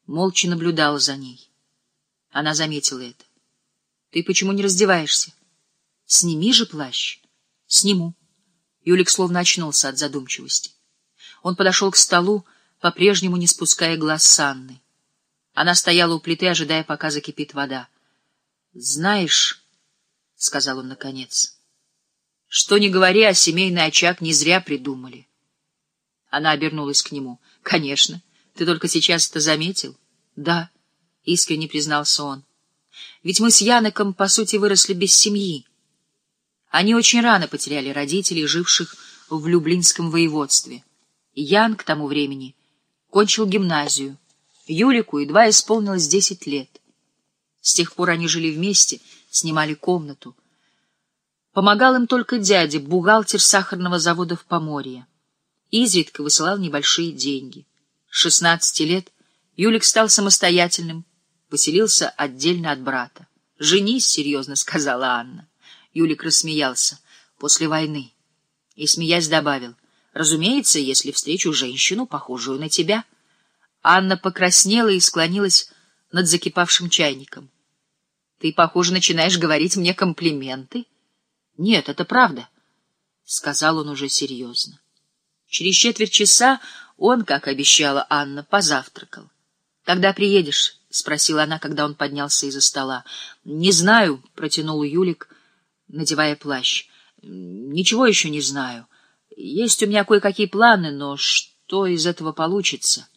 молча наблюдал за ней. Она заметила это. — Ты почему не раздеваешься? — Сними же плащ. — Сниму. Юлик словно очнулся от задумчивости. Он подошел к столу, по-прежнему не спуская глаз с Анны. Она стояла у плиты, ожидая, пока закипит вода. — Знаешь, — сказал он наконец, — что ни говори, а семейный очаг не зря придумали. Она обернулась к нему. — Конечно. Ты только сейчас это заметил? — Да, — искренне признался он. — Ведь мы с Яноком, по сути, выросли без семьи. Они очень рано потеряли родителей, живших в Люблинском воеводстве. Ян к тому времени кончил гимназию. Юлику едва исполнилось 10 лет. С тех пор они жили вместе, снимали комнату. Помогал им только дядя, бухгалтер сахарного завода в Поморье. Изредка высылал небольшие деньги. С 16 лет Юлик стал самостоятельным, поселился отдельно от брата. — Женись, — серьезно сказала Анна. Юлик рассмеялся. — После войны. И, смеясь, добавил: — Разумеется, если встречу женщину, похожую на тебя. Анна покраснела и склонилась над закипавшим чайником. — Ты, похоже, начинаешь говорить мне комплименты. — Нет, это правда, — сказал он уже серьезно. Через четверть часа он, как обещала Анна, позавтракал. — Когда приедешь? — спросила она, когда он поднялся из-за стола. — Не знаю, — протянул Юлик, надевая плащ. — Ничего еще не знаю. Есть у меня кое-какие планы, но что из этого получится?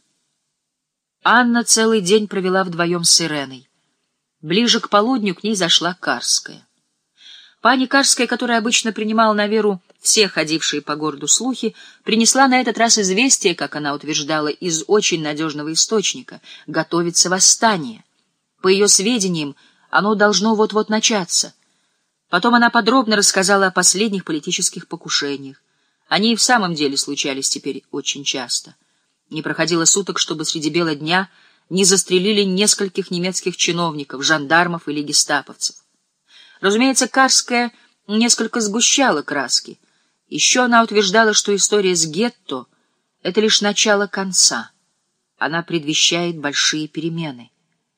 Анна целый день провела вдвоем с Иреной. Ближе к полудню к ней зашла Карская. Пани Карская, которая обычно принимала на веру все ходившие по городу слухи, принесла на этот раз известие, как она утверждала, из очень надежного источника — готовится восстание. По ее сведениям, оно должно вот-вот начаться. Потом она подробно рассказала о последних политических покушениях. Они и в самом деле случались теперь очень часто. Не проходило суток, чтобы среди бела дня не застрелили нескольких немецких чиновников, жандармов или гестаповцев. Разумеется, Карская несколько сгущала краски. Еще она утверждала, что история с гетто — это лишь начало конца. Она предвещает большие перемены.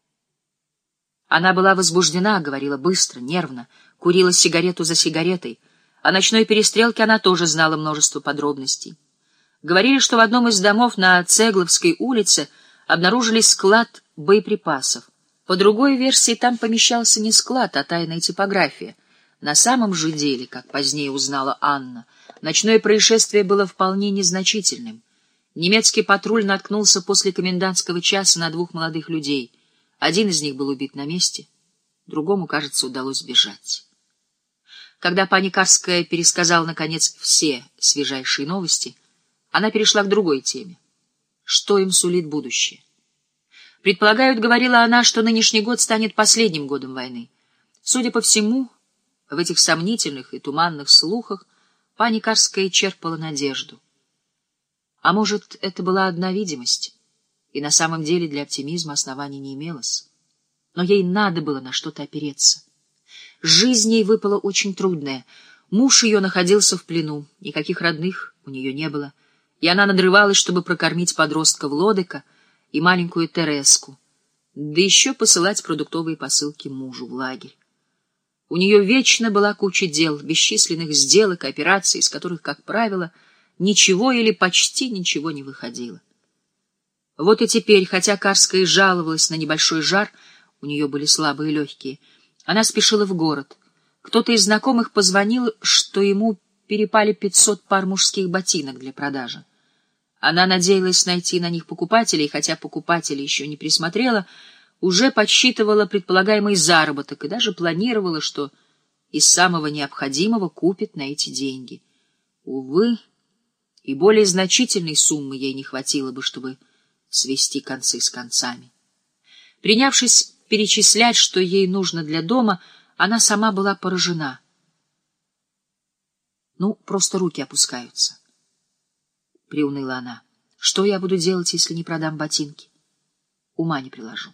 Она была возбуждена, говорила быстро, нервно, курила сигарету за сигаретой. О ночной перестрелке она тоже знала множество подробностей. Говорили, что в одном из домов на Цегловской улице обнаружили склад боеприпасов. По другой версии, там помещался не склад, а тайная типография. На самом же деле, как позднее узнала Анна, ночное происшествие было вполне незначительным. Немецкий патруль наткнулся после комендантского часа на 2 молодых людей. Один из них был убит на месте, другому, кажется, удалось сбежать. Когда пани Карская пересказала, наконец, все свежайшие новости, она перешла к другой теме. Что им сулит будущее? Предполагают, говорила она, что нынешний год станет последним годом войны. Судя по всему, в этих сомнительных и туманных слухах пани Карская черпала надежду. А может, это была одна видимость, и на самом деле для оптимизма оснований не имелось. Но ей надо было на что-то опереться. Жизнь ей выпала очень трудная. Муж ее находился в плену, никаких родных у нее не было, и она надрывалась, чтобы прокормить подростков Лодыка и маленькую Тереску, да еще посылать продуктовые посылки мужу в лагерь. У нее вечно была куча дел, бесчисленных сделок, операций, из которых, как правило, ничего или почти ничего не выходило. Вот и теперь, хотя Карская жаловалась на небольшой жар, у нее были слабые легкие, она спешила в город. Кто-то из знакомых позвонил, что ему перепали 500 пар мужских ботинок для продажи. Она надеялась найти на них покупателей, хотя покупателей еще не присмотрела, уже подсчитывала предполагаемый заработок и даже планировала, что из самого необходимого купит на эти деньги. Увы, и более значительной суммы ей не хватило бы, чтобы свести концы с концами. Принявшись перечислять, что ей нужно для дома, она сама была поражена. Ну, просто руки опускаются. — приуныла она. — Что я буду делать, если не продам ботинки? Ума не приложу.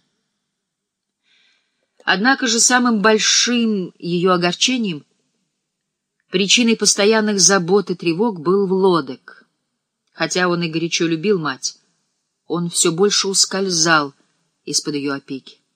Однако же самым большим ее огорчением, причиной постоянных забот и тревог был Лодек. Хотя он и горячо любил мать, он все больше ускользал из-под ее опеки.